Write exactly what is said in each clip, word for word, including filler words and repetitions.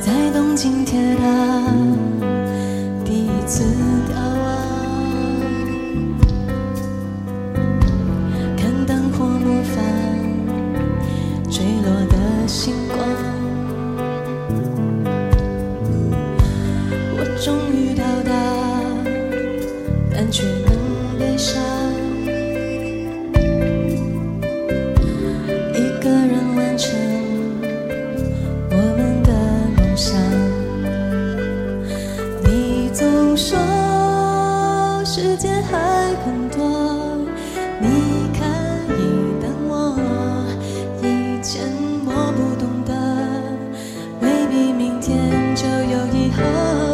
在东京铁塔第一次眺望，看灯火模仿坠落的星光，我终于到达，但却能悲伤，一个人完成我们的梦想。你总说时间还很多，你可以等我，以前我不懂得，未必明天就有以后。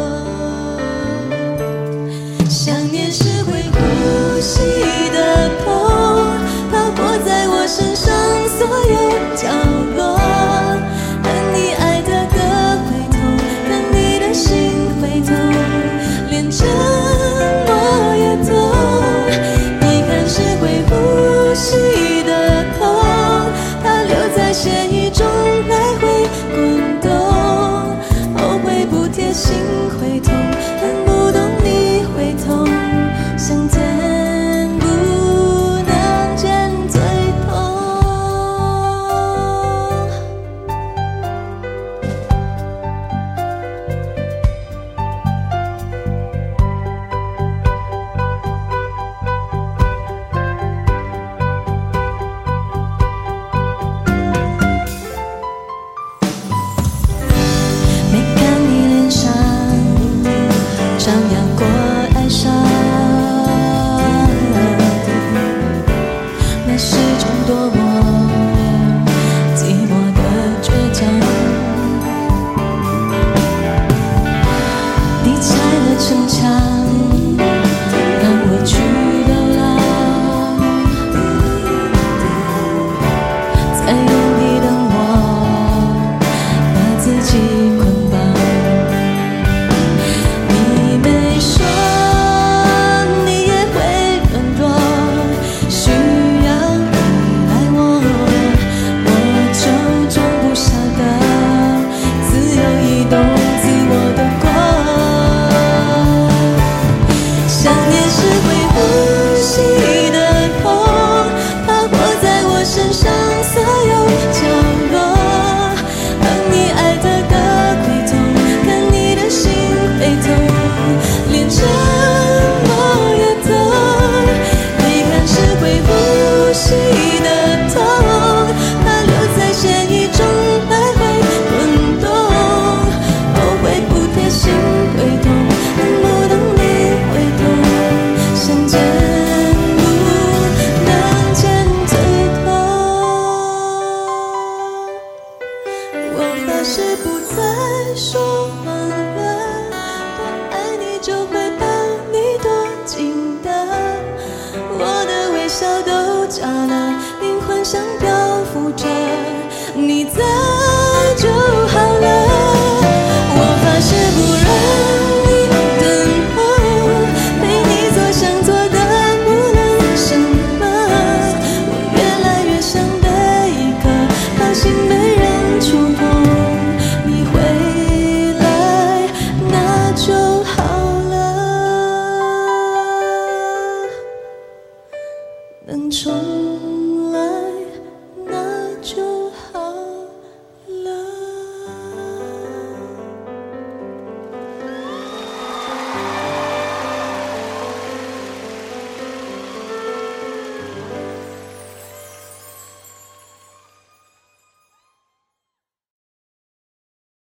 想念是会呼吸的痛，划过在我身上所有角落，和你爱的歌会痛，和你的心会痛，连沉默也痛。遗憾是会呼吸的痛，它留在血液中来回滚动，后悔不贴心会痛，恨不懂你会痛，想见不能见最痛。没看你脸上张扬过哀伤，那是种多么寂寞的倔强。你拆了城墙，让我去流浪，在